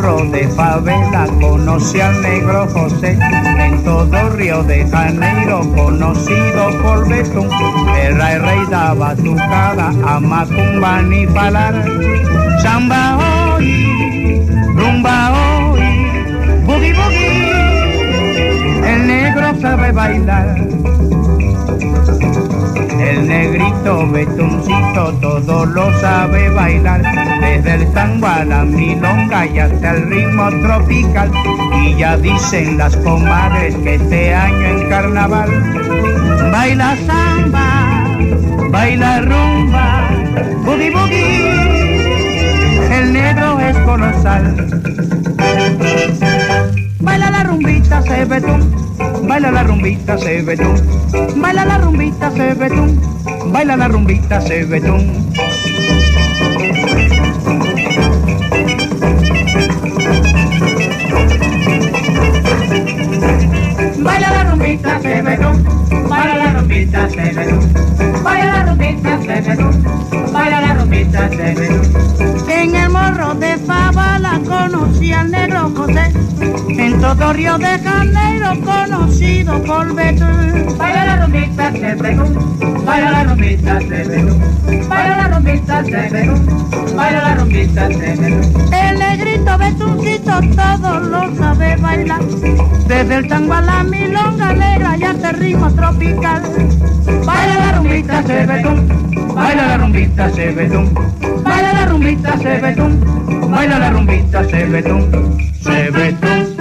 morro de favela conocí al negro José, en todo Río de Janeiro conocido por Betún. Era el rey da batucada, a macumba ni palar. Samba hoy, rumba hoy, boogie boogie, el negro sabe bailar. El negrito Betuncito todo lo sabe bailar, desde el tango a la milonga y hasta el ritmo tropical. Y ya dicen las comadres que este año en carnaval baila samba, baila rumba, boogie boogie, el negro es colosal. Baila la rumbita, se Betún, baila la rumbita, se Betún, baila la rumbita, se Betún, baila la rumbita, se Betún. Baila la rumbita, se Betún, baila la rumbita, se Betún, baila la rumbita, se Betún, baila la rumbita, se Betún. En el morro de fava la conocí al negro José, en todo Río de Janeiro conocido por Betún. Baila la rumbita, se Betún, baila la rumbita, se Betún, baila la rumbita, se Betún, baila la rumbita, se Betún. El negrito Betuncito todo lo sabe bailar, desde el tango a la milonga negra y hasta el ritmo tropical. Baila la rumbita, se Betún, baila la rumbita, se Betún, baila la rumbita, se Betún, baila la rumbita, se Betún, se Betún.